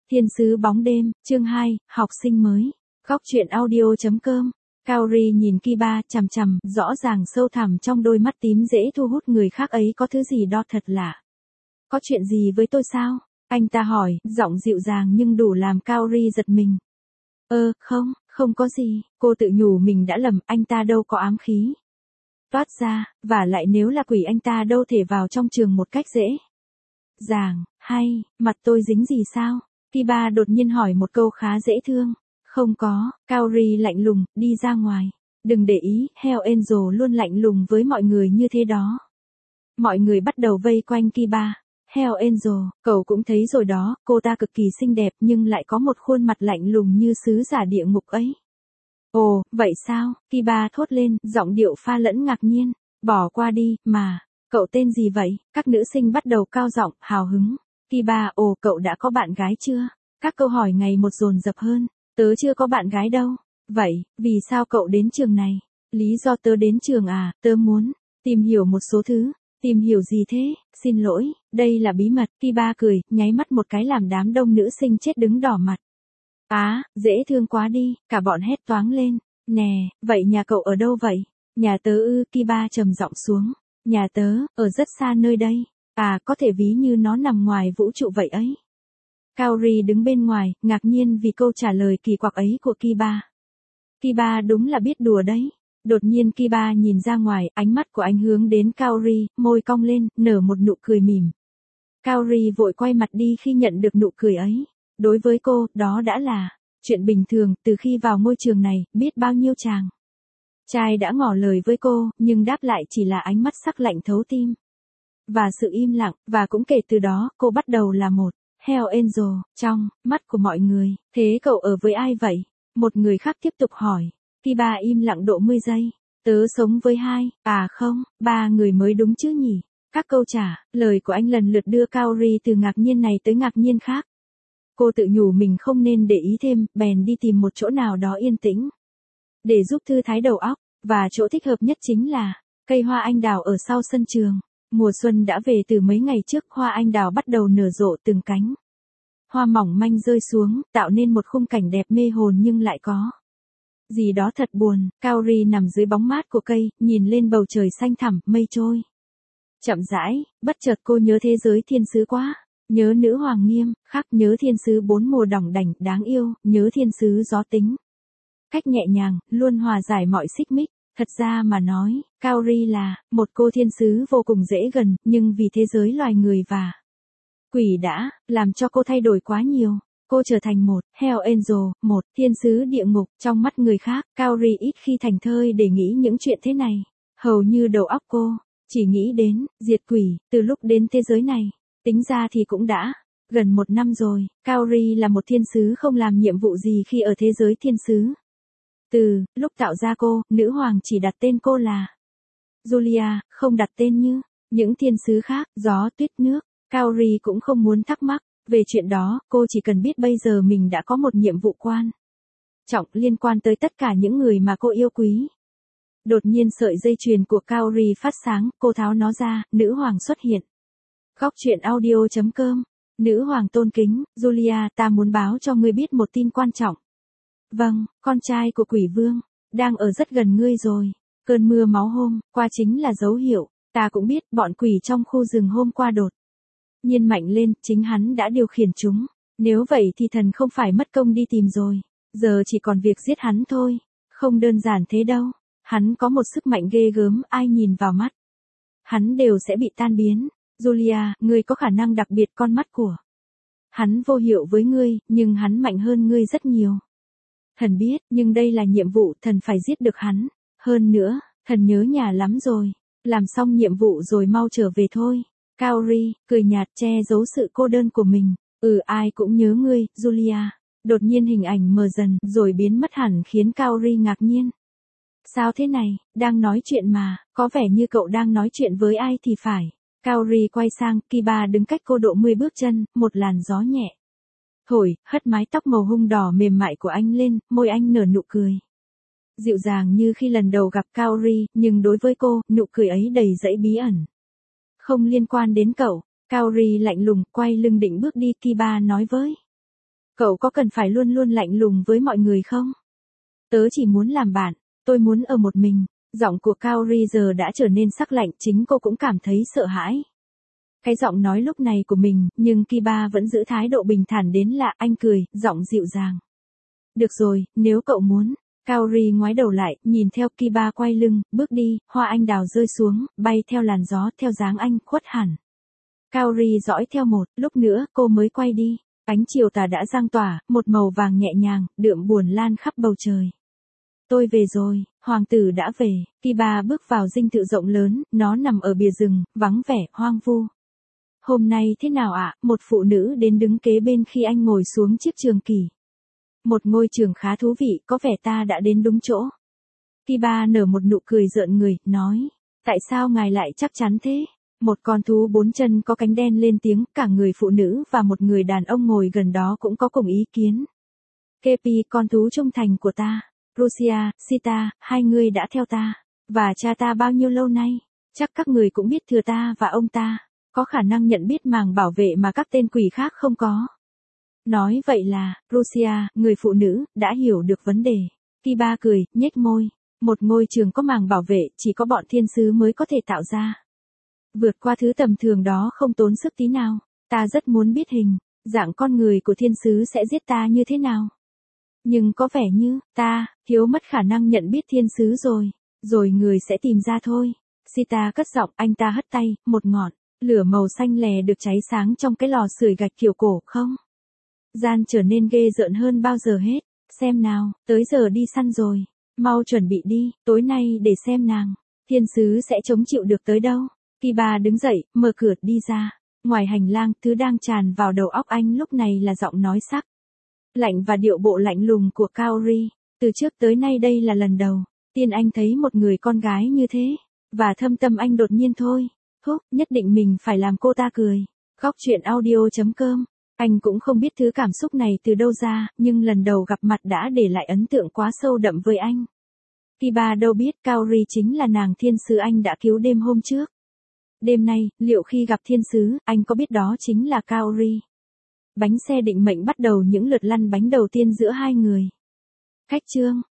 Thiên sứ bóng đêm, chương 2, học sinh mới. Góc truyện audio.com. Kaori nhìn Kiba chằm chằm, rõ ràng sâu thẳm trong đôi mắt tím dễ thu hút người khác ấy có thứ gì đó thật lạ. Có chuyện gì với tôi sao? Anh ta hỏi, giọng dịu dàng nhưng đủ làm Kaori giật mình. Không có gì, cô tự nhủ mình đã lầm, anh ta đâu có ám khí. Toát ra, và lại nếu là quỷ anh ta đâu thể vào trong trường một cách dễ dàng, hay, mặt tôi dính gì sao? Kiba đột nhiên hỏi một câu khá dễ thương. Không có, Kaori lạnh lùng, đi ra ngoài. Đừng để ý, Hell Angel luôn lạnh lùng với mọi người như thế đó. Mọi người bắt đầu vây quanh Kiba. Hell Angel, cậu cũng thấy rồi đó, cô ta cực kỳ xinh đẹp nhưng lại có một khuôn mặt lạnh lùng như sứ giả địa ngục ấy. Ồ, vậy sao? Kiba thốt lên, giọng điệu pha lẫn ngạc nhiên. Bỏ qua đi, mà. Cậu tên gì vậy? Các nữ sinh bắt đầu cao giọng, hào hứng. Kiba, cậu đã có bạn gái chưa? Các câu hỏi ngày một dồn dập hơn. Tớ chưa có bạn gái đâu. Vậy, vì sao cậu đến trường này? Lý do tớ đến trường à, tớ muốn tìm hiểu một số thứ. Tìm hiểu gì thế? Xin lỗi, đây là bí mật. Kiba cười, nháy mắt một cái làm đám đông nữ sinh chết đứng đỏ mặt. Dễ thương quá đi, cả bọn hét toáng lên. Nè, vậy nhà cậu ở đâu vậy? Nhà tớ Kiba trầm giọng xuống. Nhà tớ, ở rất xa nơi đây. Có thể ví như nó nằm ngoài vũ trụ vậy ấy. Kaori đứng bên ngoài, ngạc nhiên vì câu trả lời kỳ quặc ấy của Kiba. Kiba đúng là biết đùa đấy. Đột nhiên Kiba nhìn ra ngoài, ánh mắt của anh hướng đến Kaori, môi cong lên, nở một nụ cười mỉm. Kaori vội quay mặt đi khi nhận được nụ cười ấy. Đối với cô, đó đã là chuyện bình thường, từ khi vào ngôi trường này, biết bao nhiêu chàng trai đã ngỏ lời với cô, nhưng đáp lại chỉ là ánh mắt sắc lạnh thấu tim. Và sự im lặng, và cũng kể từ đó, cô bắt đầu là một Hell Angel, trong mắt của mọi người. Thế cậu ở với ai vậy? Một người khác tiếp tục hỏi. Kiba im lặng độ 10 giây. Tớ sống với 3 người mới đúng chứ nhỉ? Các câu trả lời của anh lần lượt đưa Kaori từ ngạc nhiên này tới ngạc nhiên khác. Cô tự nhủ mình không nên để ý thêm, bèn đi tìm một chỗ nào đó yên tĩnh để giúp thư thái đầu óc, và chỗ thích hợp nhất chính là cây hoa anh đào ở sau sân trường. Mùa xuân đã về từ mấy ngày trước, hoa anh đào bắt đầu nở rộ từng cánh hoa mỏng manh rơi xuống, tạo nên một khung cảnh đẹp mê hồn nhưng lại có gì đó thật buồn. Kaori nằm dưới bóng mát của cây, nhìn lên bầu trời xanh thẳm, mây trôi chậm rãi, bất chợt cô nhớ thế giới thiên sứ quá. Nhớ nữ hoàng nghiêm khắc, nhớ thiên sứ 4 mùa đỏng đảnh đáng yêu, nhớ thiên sứ gió tính cách nhẹ nhàng, luôn hòa giải mọi xích mích. Thật ra mà nói, Kaori là một cô thiên sứ vô cùng dễ gần, nhưng vì thế giới loài người và quỷ đã làm cho cô thay đổi quá nhiều. Cô trở thành một Hell Angel, một thiên sứ địa ngục. Trong mắt người khác, Kaori ít khi thành thơi để nghĩ những chuyện thế này. Hầu như đầu óc cô chỉ nghĩ đến diệt quỷ. Từ lúc đến thế giới này, tính ra thì cũng đã gần 1 năm rồi. Kaori là một thiên sứ không làm nhiệm vụ gì khi ở thế giới thiên sứ. Từ lúc tạo ra cô, nữ hoàng chỉ đặt tên cô là Julia, không đặt tên như những thiên sứ khác, gió, tuyết, nước. Kaori cũng không muốn thắc mắc về chuyện đó, cô chỉ cần biết bây giờ mình đã có một nhiệm vụ quan trọng liên quan tới tất cả những người mà cô yêu quý. Đột nhiên sợi dây chuyền của Kaori phát sáng, cô tháo nó ra, nữ hoàng xuất hiện. Góc truyện audio.com. Nữ hoàng tôn kính, Julia, ta muốn báo cho ngươi biết một tin quan trọng. Vâng, con trai của quỷ vương đang ở rất gần ngươi rồi. Cơn mưa máu hôm qua chính là dấu hiệu. Ta cũng biết, bọn quỷ trong khu rừng hôm qua đột nhiên mạnh lên, chính hắn đã điều khiển chúng. Nếu vậy thì thần không phải mất công đi tìm rồi. Giờ chỉ còn việc giết hắn thôi. Không đơn giản thế đâu. Hắn có một sức mạnh ghê gớm, ai nhìn vào mắt hắn đều sẽ bị tan biến. Julia, ngươi có khả năng đặc biệt, con mắt của hắn vô hiệu với ngươi, nhưng hắn mạnh hơn ngươi rất nhiều. Thần biết, nhưng đây là nhiệm vụ, thần phải giết được hắn. Hơn nữa, thần nhớ nhà lắm rồi. Làm xong nhiệm vụ rồi mau trở về thôi. Kaori cười nhạt, che giấu sự cô đơn của mình. Ai cũng nhớ ngươi, Julia. Đột nhiên hình ảnh mờ dần, rồi biến mất hẳn, khiến Kaori ngạc nhiên. Sao thế này, đang nói chuyện mà, có vẻ như cậu đang nói chuyện với ai thì phải. Kaori quay sang, Kiba đứng cách cô độ 10 bước chân, một làn gió nhẹ thổi, hất mái tóc màu hung đỏ mềm mại của anh lên, môi anh nở nụ cười dịu dàng như khi lần đầu gặp Kaori, nhưng đối với cô, nụ cười ấy đầy dẫy bí ẩn. Không liên quan đến cậu. Kaori lạnh lùng, quay lưng định bước đi. Kiba nói với Cậu có cần phải luôn luôn lạnh lùng với mọi người không? Tớ chỉ muốn làm bạn, tôi muốn ở một mình. Giọng của Kaori giờ đã trở nên sắc lạnh, chính cô cũng cảm thấy sợ hãi. Cái giọng nói lúc này của mình, nhưng Kiba vẫn giữ thái độ bình thản đến lạ. Anh cười, giọng dịu dàng. Được rồi, nếu cậu muốn. Kaori ngoái đầu lại, nhìn theo Kiba quay lưng, bước đi, hoa anh đào rơi xuống, bay theo làn gió, theo dáng anh, khuất hẳn. Kaori dõi theo một, lúc nữa, cô mới quay đi. Ánh chiều tà đã giăng tỏa, một màu vàng nhẹ nhàng, đượm buồn lan khắp bầu trời. Tôi về rồi, hoàng tử đã về. Kiba bước vào dinh thự rộng lớn, nó nằm ở bìa rừng, vắng vẻ, hoang vu. Hôm nay thế nào ạ? Một phụ nữ đến đứng kế bên khi anh ngồi xuống chiếc trường kỷ. Một ngôi trường khá thú vị, có vẻ ta đã đến đúng chỗ. Kiba nở một nụ cười rợn người, nói. Tại sao ngài lại chắc chắn thế? Một con thú 4 chân có cánh đen lên tiếng, cả người phụ nữ và một người đàn ông ngồi gần đó cũng có cùng ý kiến. Kepi, con thú trung thành của ta. Rusia, Sita, hai người đã theo ta. Và cha ta bao nhiêu lâu nay? Chắc các người cũng biết thừa ta và ông ta. Có khả năng nhận biết màng bảo vệ mà các tên quỷ khác không có. Nói vậy là, Rusia, người phụ nữ, đã hiểu được vấn đề. Kiba cười, nhếch môi. Một ngôi trường có màng bảo vệ, chỉ có bọn thiên sứ mới có thể tạo ra. Vượt qua thứ tầm thường đó không tốn sức tí nào. Ta rất muốn biết hình, dạng con người của thiên sứ sẽ giết ta như thế nào. Nhưng có vẻ như, ta, thiếu mất khả năng nhận biết thiên sứ rồi. Rồi người sẽ tìm ra thôi. Sita cất giọng, anh ta hất tay, một ngọn lửa màu xanh lè được cháy sáng trong cái lò sưởi gạch kiểu cổ, không? Gian trở nên ghê rợn hơn bao giờ hết. Xem nào, tới giờ đi săn rồi. Mau chuẩn bị đi, tối nay để xem nàng thiên sứ sẽ chống chịu được tới đâu. Kiba đứng dậy, mở cửa đi ra. Ngoài hành lang, thứ đang tràn vào đầu óc anh lúc này là giọng nói sắc lạnh và điệu bộ lạnh lùng của Kaori. Từ trước tới nay đây là lần đầu tiên anh thấy một người con gái như thế. Và thâm tâm anh đột nhiên thôi. Húc, nhất định mình phải làm cô ta cười. Góc truyện audio.com. Anh cũng không biết thứ cảm xúc này từ đâu ra, nhưng lần đầu gặp mặt đã để lại ấn tượng quá sâu đậm với anh. Kiba đâu biết Kaori chính là nàng thiên sứ anh đã cứu đêm hôm trước. Đêm nay, liệu khi gặp thiên sứ, anh có biết đó chính là Kaori? Bánh xe định mệnh bắt đầu những lượt lăn bánh đầu tiên giữa hai người. Khách chương.